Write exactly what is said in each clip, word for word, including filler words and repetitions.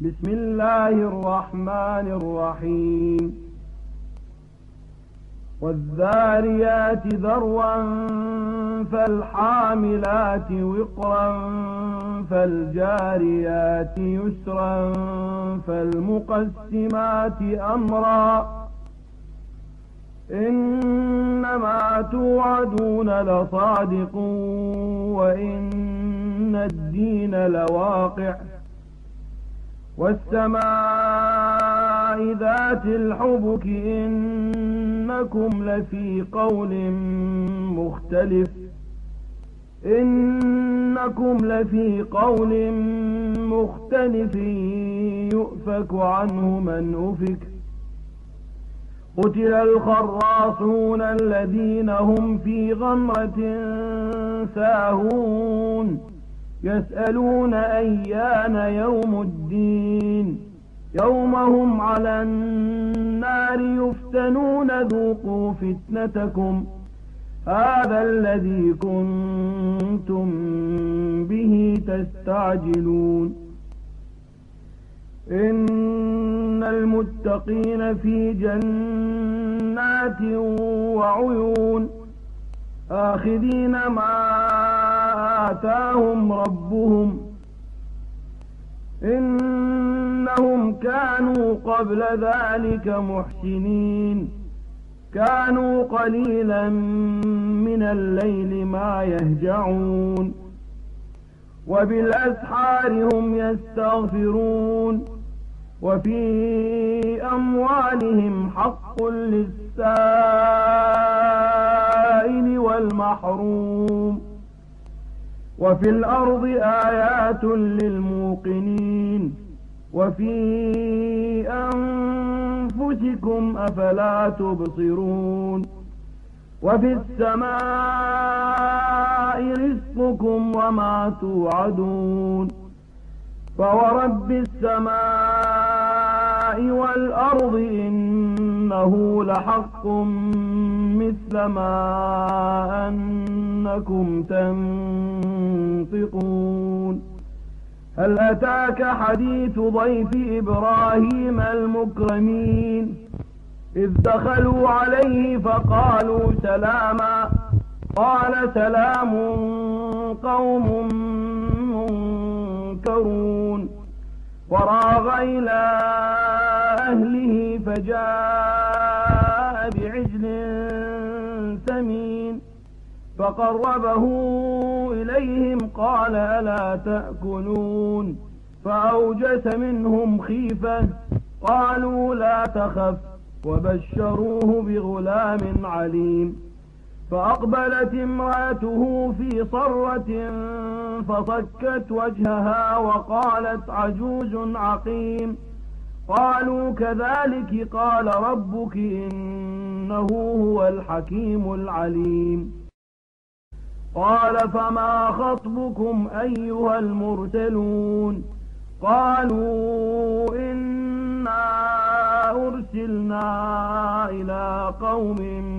بسم الله الرحمن الرحيم والذاريات ذروا فالحاملات وقرا فالجاريات يسرا فالمقسمات أمرا إنما توعدون لصادق وإن الدين لواقع والسماء ذات الحبك إنكم لفي قول مختلف إنكم لفي قول مختلف يؤفك عنه من أفك قتل الخراصون الذين هم في غمرة ساهون يسألون أيان يوم الدين يوم هم على النار يفتنون ذوقوا فتنتكم هذا الذي كنتم به تستعجلون إن المتقين في جنات وعيون آخذين ما آتاهم ربهم إنهم كانوا قبل ذلك محسنين كانوا قليلا من الليل ما يهجعون وبالأسحار هم يستغفرون وفي أموالهم حق للسائل والمحروم وفي الأرض آيات للموقنين وفي أنفسكم أفلا تبصرون وفي السماء رزقكم وما توعدون فورب السماء والأرض إنه لحق مثل ما أنكم تنطقون هل أتاك حديث ضيف إبراهيم المكرمين إذ دخلوا عليه فقالوا سلاما قال سلام قوم منكرون وراغ إلى أهله فجاء بعجل سمين فقربه إليهم قال ألا تأكلون فأوجس منهم خيفة قالوا لا تخف وبشروه بغلام عليم فأقبلت امرأته في صرة فصكت وجهها وقالت عجوز عقيم قالوا كذلك قال ربك إنه هو الحكيم العليم قال فما خطبكم أيها المرسلون قالوا إنا أرسلنا إلى قوم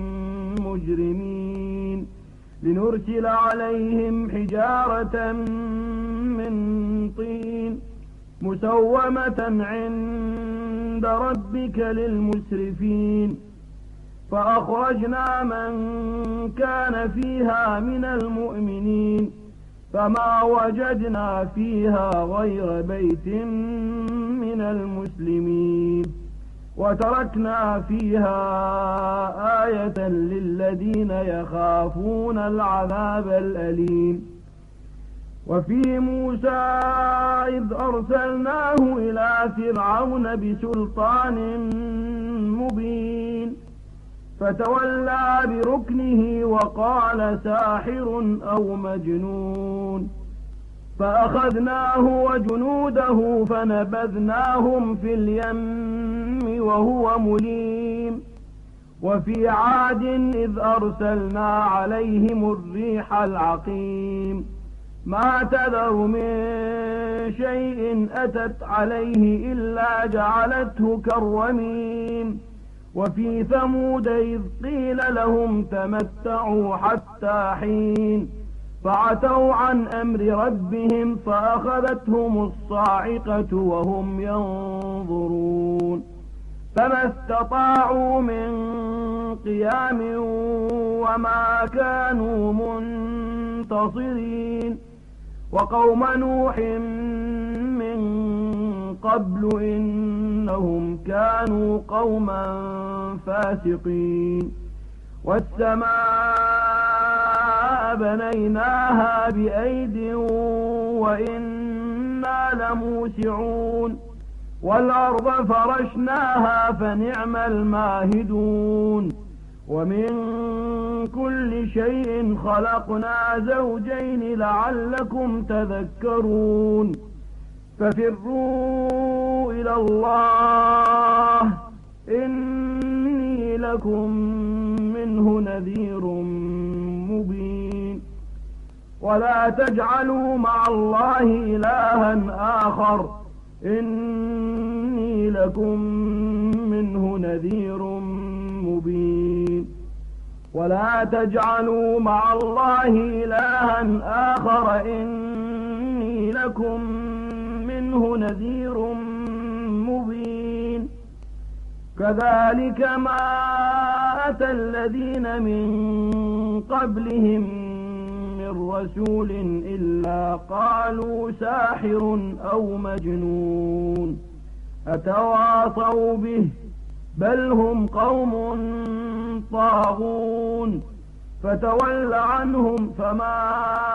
مجرمين لنرسل عليهم حجارة من طين مسومة عند ربك للمسرفين فأخرجنا من كان فيها من المؤمنين فما وجدنا فيها غير بيت من المسلمين وتركنا فيها آية للذين يخافون العذاب الأليم وفي موسى إذ أرسلناه إلى فرعون بسلطان مبين فتولى بركنه وقال ساحر أو مجنون فأخذناه وجنوده فنبذناهم في اليم وهو مليم وفي عاد إذ أرسلنا عليهم الريح العقيم ما تذر من شيء أتت عليه إلا جعلته كالرميم وفي ثمود إذ قيل لهم تمتعوا حتى حين فعتوا عن أمر ربهم فأخذتهم الصاعقة وهم ينظرون فما استطاعوا من قيام وما كانوا منتصرين وقوم نوح من قبل إنهم كانوا قوما فاسقين والسماء بنيناها بأيد وإنا لموسعون والأرض فرشناها فنعم الماهدون ومن كل شيء خلقنا زوجين لعلكم تذكرون ففروا إلى الله إني لكم منه نذير مبين ولا تجعلوا مع الله إلها آخر إني لكم منه نذير مبين ولا تجعلوا مع الله إلها آخر إني لكم منه نذير مبين كذلك ما أتى الذين من قبلهم من رسول إلا قالوا ساحر أو مجنون أتواصوا به بل هم قوم طاغون فتول عنهم فما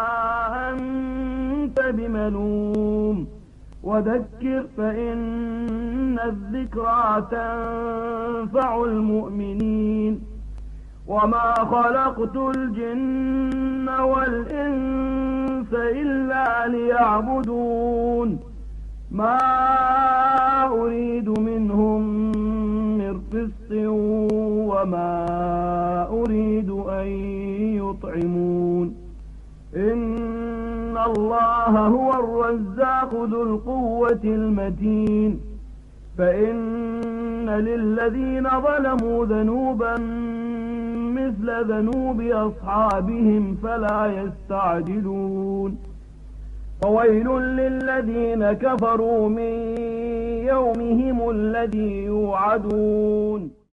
أنت بملوم وذكر فإن الذكرى تنفع المؤمنين وما خلقت الجن والإنس إلا ليعبدون ما أريد منهم من رزق وما أريد أن يطعمون إن الله هو الرزاق ذو القوة المتين فإن للذين ظلموا ذنوبا مثل ذنوب أصحابهم فلا يستعجلون وويل للذين كفروا من يومهم الذي يوعدون